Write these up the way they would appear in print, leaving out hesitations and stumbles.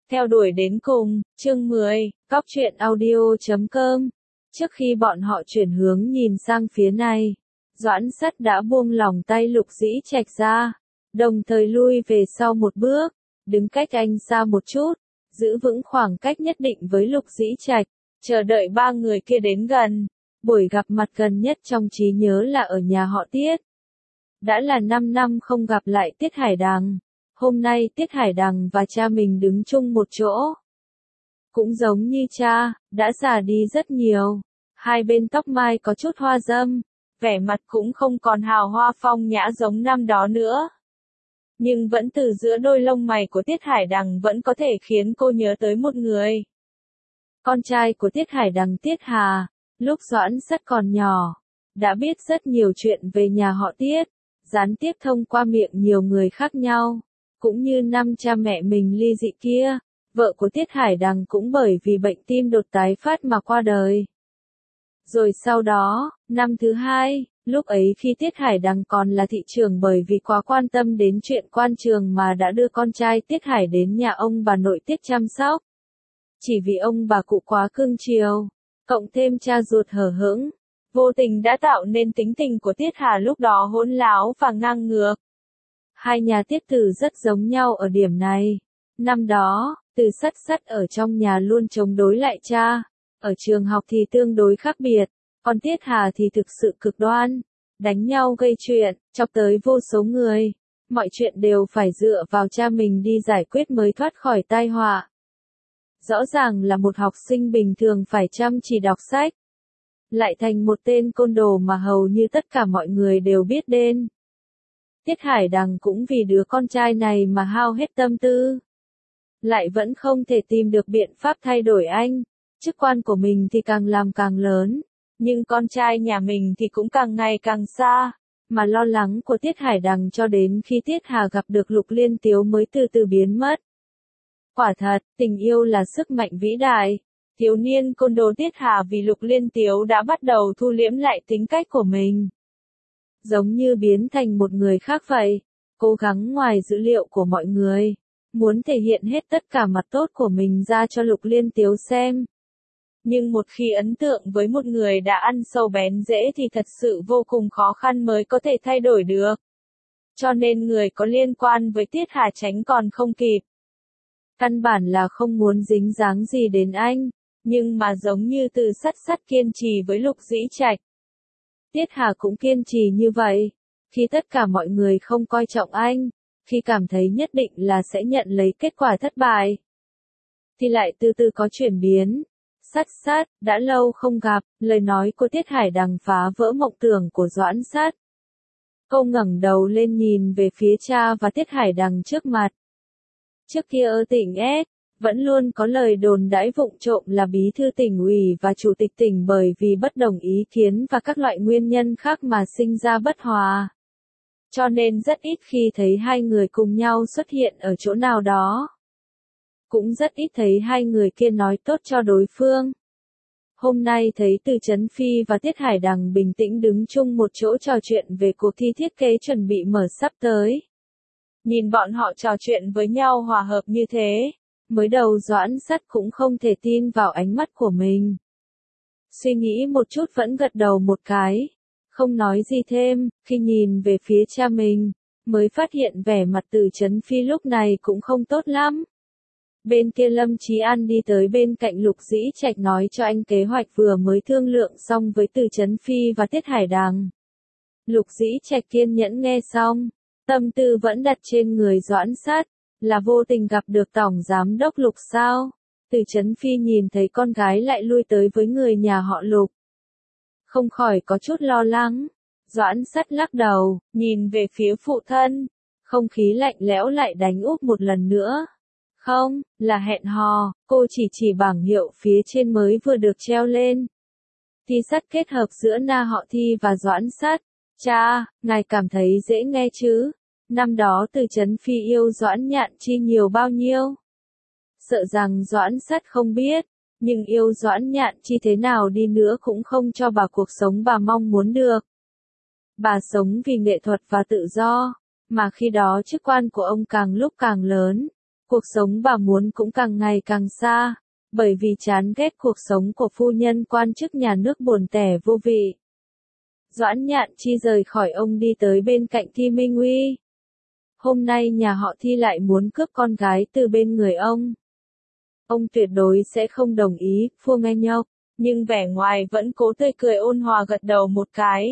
Theo đuổi đến cùng, chương 10, Cóc truyện audio.com. Trước khi bọn họ chuyển hướng nhìn sang phía này, Doãn Sắt đã buông lỏng tay Lục Dĩ Trạch ra, đồng thời lui về sau một bước, đứng cách anh xa một chút, giữ vững khoảng cách nhất định với Lục Dĩ Trạch, chờ đợi ba người kia đến gần. Buổi gặp mặt gần nhất trong trí nhớ là ở nhà họ Tiết. Đã là 5 năm không gặp lại Tiết Hải Đằng. Hôm nay Tiết Hải Đằng và cha mình đứng chung một chỗ. Cũng giống như cha, đã già đi rất nhiều. Hai bên tóc mai có chút hoa râm, vẻ mặt cũng không còn hào hoa phong nhã giống năm đó nữa. Nhưng vẫn từ giữa đôi lông mày của Tiết Hải Đằng vẫn có thể khiến cô nhớ tới một người. Con trai của Tiết Hải Đằng Tiết Hà, lúc Doãn Sắt còn nhỏ, đã biết rất nhiều chuyện về nhà họ Tiết, gián tiếp thông qua miệng nhiều người khác nhau. Cũng như năm cha mẹ mình ly dị kia, vợ của Tiết Hải Đằng cũng bởi vì bệnh tim đột tái phát mà qua đời. Rồi sau đó, năm thứ hai, lúc ấy khi Tiết Hải Đằng còn là thị trưởng bởi vì quá quan tâm đến chuyện quan trường mà đã đưa con trai Tiết Hải đến nhà ông bà nội Tiết chăm sóc. Chỉ vì ông bà cụ quá cưng chiều, cộng thêm cha ruột hở hững, vô tình đã tạo nên tính tình của Tiết Hà lúc đó hỗn láo và ngang ngược. Hai nhà Tiết Tử rất giống nhau ở điểm này. Năm đó, Từ Sắt ở trong nhà luôn chống đối lại cha, ở trường học thì tương đối khác biệt, còn Tiết Hà thì thực sự cực đoan, đánh nhau gây chuyện, chọc tới vô số người. Mọi chuyện đều phải dựa vào cha mình đi giải quyết mới thoát khỏi tai họa. Rõ ràng là một học sinh bình thường phải chăm chỉ đọc sách, lại thành một tên côn đồ mà hầu như tất cả mọi người đều biết đến. Tiết Hải Đằng cũng vì đứa con trai này mà hao hết tâm tư. Lại vẫn không thể tìm được biện pháp thay đổi anh. Chức quan của mình thì càng làm càng lớn, nhưng con trai nhà mình thì cũng càng ngày càng xa. Mà lo lắng của Tiết Hải Đằng cho đến khi Tiết Hà gặp được Lục Liên Tiếu mới từ từ biến mất. Quả thật, tình yêu là sức mạnh vĩ đại. Thiếu niên côn đồ Tiết Hà vì Lục Liên Tiếu đã bắt đầu thu liễm lại tính cách của mình. Giống như biến thành một người khác vậy, cố gắng ngoài dữ liệu của mọi người, muốn thể hiện hết tất cả mặt tốt của mình ra cho Lục Liên Tiếu xem. Nhưng một khi ấn tượng với một người đã ăn sâu bén rễ thì thật sự vô cùng khó khăn mới có thể thay đổi được. Cho nên người có liên quan với Tiết Hà tránh còn không kịp. Căn bản là không muốn dính dáng gì đến anh, nhưng mà giống như Từ Sắt kiên trì với Lục Dĩ Trạch. Tiết Hà cũng kiên trì như vậy. Khi tất cả mọi người không coi trọng anh, khi cảm thấy nhất định là sẽ nhận lấy kết quả thất bại, thì lại từ từ có chuyển biến. Sắt, đã lâu không gặp, lời nói của Tiết Hải Đằng phá vỡ mộng tưởng của Doãn Sắt. Cô ngẩng đầu lên nhìn về phía cha và Tiết Hải Đằng trước mặt. Trước kia ở tỉnh S, vẫn luôn có lời đồn đãi vụng trộm là bí thư tỉnh ủy và chủ tịch tỉnh bởi vì bất đồng ý kiến và các loại nguyên nhân khác mà sinh ra bất hòa. Cho nên rất ít khi thấy hai người cùng nhau xuất hiện ở chỗ nào đó. Cũng rất ít thấy hai người kia nói tốt cho đối phương. Hôm nay thấy Từ Chấn Phi và Tiết Hải Đằng bình tĩnh đứng chung một chỗ trò chuyện về cuộc thi thiết kế chuẩn bị mở sắp tới. Nhìn bọn họ trò chuyện với nhau hòa hợp như thế, mới đầu Doãn Sắt cũng không thể tin vào ánh mắt của mình. Suy nghĩ một chút vẫn gật đầu một cái, không nói gì thêm. Khi nhìn về phía cha mình, mới phát hiện vẻ mặt Từ Chấn Phi lúc này cũng không tốt lắm. Bên kia Lâm Chí An đi tới bên cạnh Lục Dĩ Trạch nói cho anh kế hoạch vừa mới thương lượng xong với Từ Chấn Phi và Tiết Hải Đằng. Lục Dĩ Trạch kiên nhẫn nghe xong, tâm tư vẫn đặt trên người Doãn Sắt, là vô tình gặp được tổng giám đốc Lục sao? Từ Chấn Phi nhìn thấy con gái lại lui tới với người nhà họ Lục, không khỏi có chút lo lắng. Doãn Sắt lắc đầu, nhìn về phía phụ thân, không khí lạnh lẽo lại đánh úp một lần nữa. Không, là hẹn hò. Cô chỉ bảng hiệu phía trên mới vừa được treo lên. Thi sắt kết hợp giữa Na Họ Thi và Doãn Sắt. Cha, ngài cảm thấy dễ nghe chứ? Năm đó Từ Chấn Phi yêu Doãn Nhạn Chi nhiều bao nhiêu? Sợ rằng Doãn Sắt không biết, nhưng yêu Doãn Nhạn Chi thế nào đi nữa cũng không cho bà cuộc sống bà mong muốn được. Bà sống vì nghệ thuật và tự do, mà khi đó chức quan của ông càng lúc càng lớn, Cuộc sống bà muốn cũng càng ngày càng xa, bởi vì chán ghét cuộc sống của phu nhân quan chức nhà nước buồn tẻ vô vị. Doãn Nhạn Chi rời khỏi ông đi tới bên cạnh Thi Minh Uy. Hôm nay nhà họ Thi lại muốn cướp con gái từ bên người ông. Ông tuyệt đối sẽ không đồng ý, Phu nghe nhóc, nhưng vẻ ngoài vẫn cố tươi cười ôn hòa gật đầu một cái.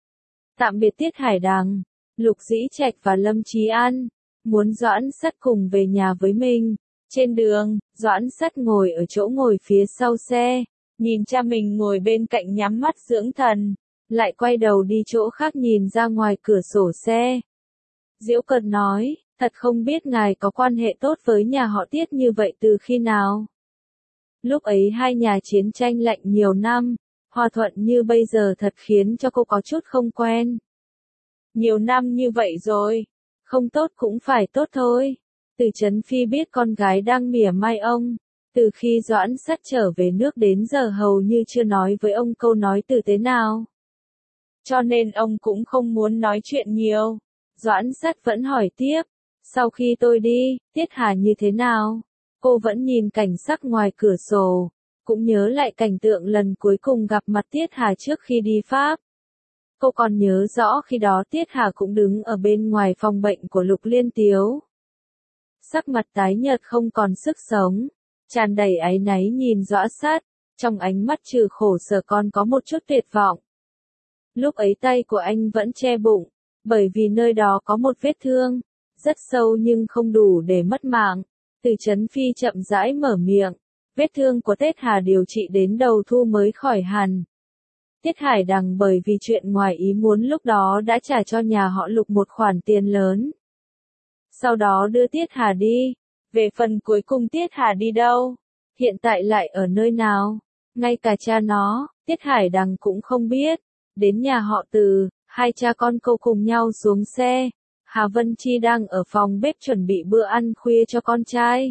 Tạm biệt Tiết Hải Đằng, Lục Dĩ Trạch và Lâm Chí An, muốn Doãn Sắt cùng về nhà với mình. Trên đường, Doãn Sắt ngồi ở chỗ ngồi phía sau xe, nhìn cha mình ngồi bên cạnh nhắm mắt dưỡng thần, lại quay đầu đi chỗ khác nhìn ra ngoài cửa sổ xe. Diễu Cợt nói, thật không biết ngài có quan hệ tốt với nhà họ Tiết như vậy từ khi nào. Lúc ấy hai nhà chiến tranh lạnh nhiều năm, hòa thuận như bây giờ thật khiến cho cô có chút không quen. Nhiều năm như vậy rồi, không tốt cũng phải tốt thôi. Từ Trấn Phi biết con gái đang mỉa mai ông, từ khi Doãn Sắt trở về nước đến giờ hầu như chưa nói với ông câu nói tử tế nào. Cho nên ông cũng không muốn nói chuyện nhiều. Doãn Sắt vẫn hỏi tiếp, sau khi tôi đi, Tiết Hà như thế nào? Cô vẫn nhìn cảnh sắc ngoài cửa sổ, cũng nhớ lại cảnh tượng lần cuối cùng gặp mặt Tiết Hà trước khi đi Pháp. Cô còn nhớ rõ khi đó Tiết Hà cũng đứng ở bên ngoài phòng bệnh của Lục Liên Tiếu. Sắc mặt tái nhợt không còn sức sống, tràn đầy áy náy nhìn Doãn Sắt, trong ánh mắt trừ khổ sở còn có một chút tuyệt vọng. Lúc ấy tay của anh vẫn che bụng, bởi vì nơi đó có một vết thương, rất sâu nhưng không đủ để mất mạng. Từ Trấn Phi chậm rãi mở miệng, vết thương của Tiết Hà điều trị đến đầu thu mới khỏi hẳn. Tiết Hải Đằng bởi vì chuyện ngoài ý muốn lúc đó đã trả cho nhà họ Lục một khoản tiền lớn. Sau đó đưa Tiết Hà đi. Về phần cuối cùng Tiết Hà đi đâu? Hiện tại lại ở nơi nào? Ngay cả cha nó, Tiết Hải Đằng cũng không biết. Đến nhà họ Từ, hai cha con cô cùng nhau xuống xe. Hà Vân Chi đang ở phòng bếp chuẩn bị bữa ăn khuya cho con trai.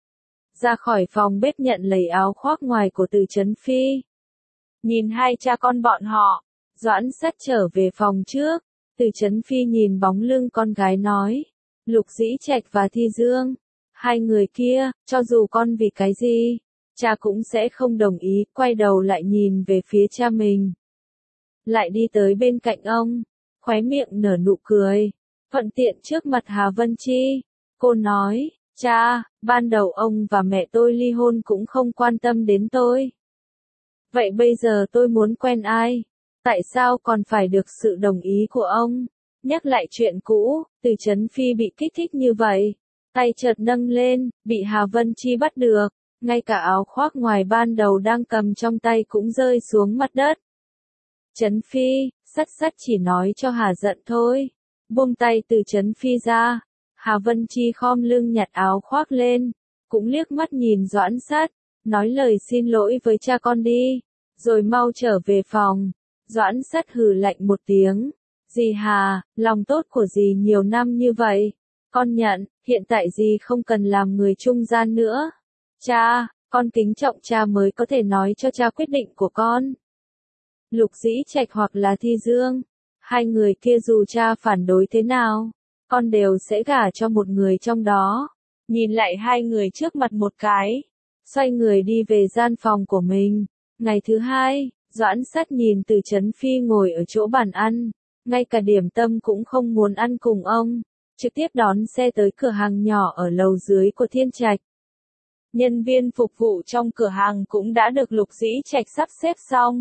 Ra khỏi phòng bếp nhận lấy áo khoác ngoài của Từ Trấn Phi. Nhìn hai cha con bọn họ, Doãn Sắt trở về phòng trước. Từ Trấn Phi nhìn bóng lưng con gái nói, Lục Dĩ Trạch và Thi Dương, hai người kia, cho dù con vì cái gì, cha cũng sẽ không đồng ý. Quay đầu lại nhìn về phía cha mình, lại đi tới bên cạnh ông, khóe miệng nở nụ cười, thuận tiện trước mặt Hà Vân Chi. Cô nói, cha, ban đầu ông và mẹ tôi ly hôn cũng không quan tâm đến tôi. Vậy bây giờ tôi muốn quen ai? Tại sao còn phải được sự đồng ý của ông? Nhắc lại chuyện cũ, Từ Trấn Phi bị kích thích như vậy. Tay chợt nâng lên, bị Hà Vân Chi bắt được. Ngay cả áo khoác ngoài ban đầu đang cầm trong tay cũng rơi xuống mặt đất. Trấn Phi, Sắt chỉ nói cho Hà giận thôi. Buông tay Từ Trấn Phi ra. Hà Vân Chi khom lưng nhặt áo khoác lên. Cũng liếc mắt nhìn Doãn Sắt, nói lời xin lỗi với cha con đi, rồi mau trở về phòng. Doãn Sắt hừ lạnh một tiếng. Dì Hà, lòng tốt của dì nhiều năm như vậy. Con nhận, hiện tại dì không cần làm người trung gian nữa. Cha, con kính trọng cha mới có thể nói cho cha quyết định của con. Lục Dĩ Trạch hoặc là Thi Dương, hai người kia dù cha phản đối thế nào, con đều sẽ gả cho một người trong đó. Nhìn lại hai người trước mặt một cái, xoay người đi về gian phòng của mình. Ngày thứ hai, Doãn Sắt nhìn Từ Trấn Phi ngồi ở chỗ bàn ăn, ngay cả điểm tâm cũng không muốn ăn cùng ông, trực tiếp đón xe tới cửa hàng nhỏ ở lầu dưới của Thiên Trạch. Nhân viên phục vụ trong cửa hàng cũng đã được Lục Dĩ Trạch sắp xếp xong.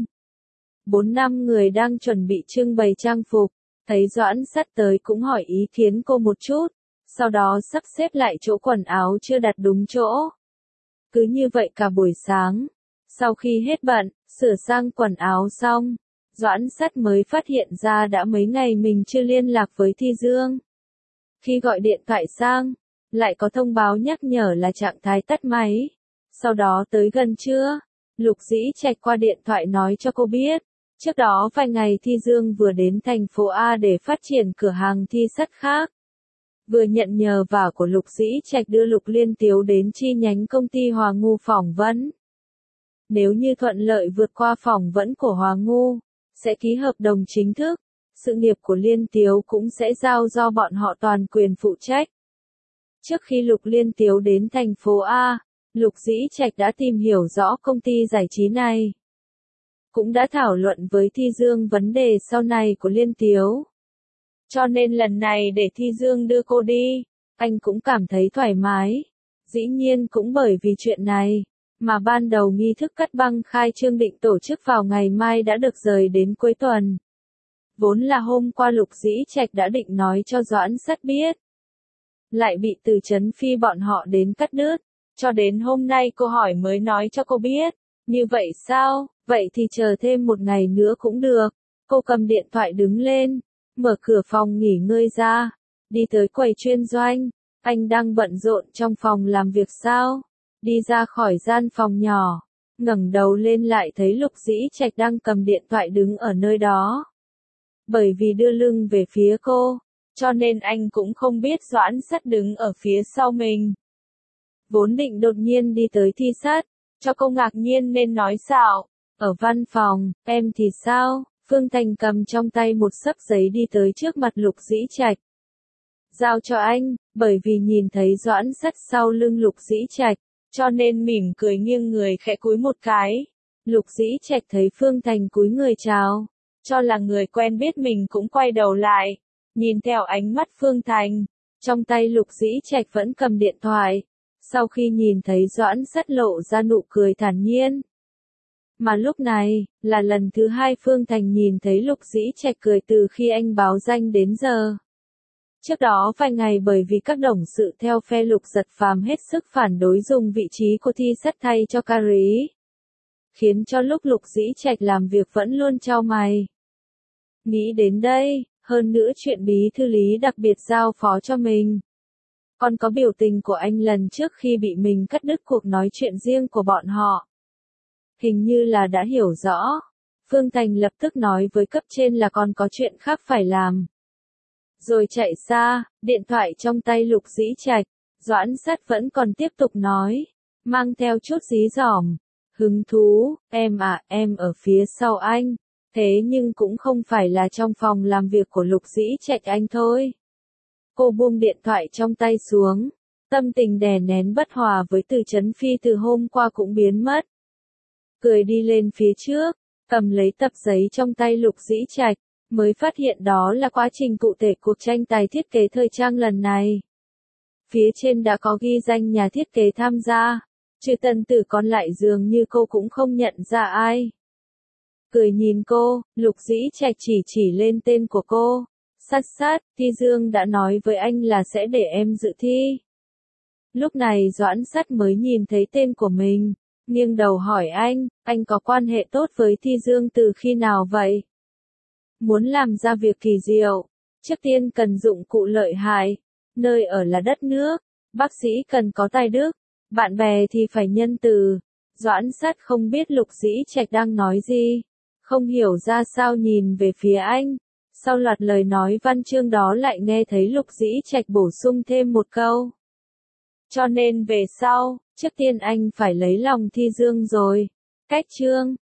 4-5 người đang chuẩn bị trưng bày trang phục, thấy Doãn Sắt tới cũng hỏi ý kiến cô một chút, sau đó sắp xếp lại chỗ quần áo chưa đặt đúng chỗ. Cứ như vậy cả buổi sáng, sau khi hết bận, sửa sang quần áo xong, Doãn Sắt mới phát hiện ra đã mấy ngày mình chưa liên lạc với Thi Dương. Khi gọi điện thoại sang, lại có thông báo nhắc nhở là trạng thái tắt máy. Sau đó tới gần trưa, Lục Dĩ Trạch qua điện thoại nói cho cô biết, trước đó vài ngày Thi Dương vừa đến thành phố A để phát triển cửa hàng thi sắt khác. Vừa nhận nhờ vả của Lục Dĩ Trạch đưa Lục Liên Tiếu đến chi nhánh công ty Hòa Ngu phỏng vấn. Nếu như thuận lợi vượt qua phỏng vấn của Hòa Ngu, sẽ ký hợp đồng chính thức, sự nghiệp của Liên Tiếu cũng sẽ giao do bọn họ toàn quyền phụ trách. Trước khi Lục Liên Tiếu đến thành phố A, Lục Dĩ Trạch đã tìm hiểu rõ công ty giải trí này. Cũng đã thảo luận với Thi Dương vấn đề sau này của Liên Tiếu. Cho nên lần này để Thi Dương đưa cô đi, anh cũng cảm thấy thoải mái. Dĩ nhiên cũng bởi vì chuyện này, mà ban đầu nghi thức cắt băng khai trương định tổ chức vào ngày mai đã được rời đến cuối tuần. Vốn là hôm qua Lục Dĩ Trạch đã định nói cho Doãn Sắt biết. Lại bị Từ Chấn Phi bọn họ đến cắt đứt, cho đến hôm nay cô hỏi mới nói cho cô biết. Như vậy sao, vậy thì chờ thêm một ngày nữa cũng được. Cô cầm điện thoại đứng lên, mở cửa phòng nghỉ ngơi ra, đi tới quầy chuyên doanh. Anh đang bận rộn trong phòng làm việc sao? Đi ra khỏi gian phòng nhỏ, ngẩng đầu lên lại thấy Lục Dĩ Trạch đang cầm điện thoại đứng ở nơi đó. Bởi vì đưa lưng về phía cô, cho nên anh cũng không biết Doãn Sắt đứng ở phía sau mình. Vốn định đột nhiên đi tới Thi Sắt, cho cô ngạc nhiên nên nói xạo. Ở văn phòng, em thì sao? Phương Thành cầm trong tay một xấp giấy đi tới trước mặt Lục Dĩ Trạch. Giao cho anh, bởi vì nhìn thấy Doãn Sắt sau lưng Lục Dĩ Trạch, cho nên mỉm cười nghiêng người khẽ cúi một cái. Lục Dĩ Trạch thấy Phương Thành cúi người chào, cho là người quen biết mình cũng quay đầu lại, nhìn theo ánh mắt Phương Thành. Trong tay Lục Dĩ Trạch vẫn cầm điện thoại. Sau khi nhìn thấy Doãn Sắt lộ ra nụ cười thản nhiên. Mà lúc này, là lần thứ hai Phương Thành nhìn thấy Lục Dĩ Trạch cười từ khi anh báo danh đến giờ. Trước đó vài ngày bởi vì các đồng sự theo phe Lục Giật Phàm hết sức phản đối dùng vị trí của Thi Sắt thay cho Cary, khiến cho lúc Lục Dĩ Trạch làm việc vẫn luôn chau mày. Nghĩ đến đây, hơn nữa chuyện bí thư Lý đặc biệt giao phó cho mình. Còn có biểu tình của anh lần trước khi bị mình cắt đứt cuộc nói chuyện riêng của bọn họ. Hình như là đã hiểu rõ. Phương Thành lập tức nói với cấp trên là còn có chuyện khác phải làm. Rồi chạy xa, điện thoại trong tay Lục Dĩ Trạch. Doãn Sắt vẫn còn tiếp tục nói, mang theo chút dí dỏm. Hứng thú, em ở phía sau anh. Thế nhưng cũng không phải là trong phòng làm việc của Lục Dĩ Trạch anh thôi. Cô buông điện thoại trong tay xuống. Tâm tình đè nén bất hòa với Từ Chấn Phi từ hôm qua cũng biến mất. Cười đi lên phía trước, cầm lấy tập giấy trong tay Lục Dĩ Trạch, mới phát hiện đó là quá trình cụ thể cuộc tranh tài thiết kế thời trang lần này. Phía trên đã có ghi danh nhà thiết kế tham gia, trừ Tần Tử còn lại dường như cô cũng không nhận ra ai. Cười nhìn cô, Lục Dĩ Trạch chỉ lên tên của cô. Sắt, Thi Dương đã nói với anh là sẽ để em dự thi. Lúc này Doãn Sắt mới nhìn thấy tên của mình, nghiêng đầu hỏi anh có quan hệ tốt với Thi Dương từ khi nào vậy? Muốn làm ra việc kỳ diệu, trước tiên cần dụng cụ lợi hại, nơi ở là đất nước, bác sĩ cần có tài đức, bạn bè thì phải nhân từ. Doãn Sắt không biết Lục Dĩ Trạch đang nói gì, không hiểu ra sao nhìn về phía anh. Sau loạt lời nói văn chương đó lại nghe thấy Lục Dĩ Trạch bổ sung thêm một câu. Cho nên về sau, trước tiên anh phải lấy lòng Thi Dương rồi. Cách chương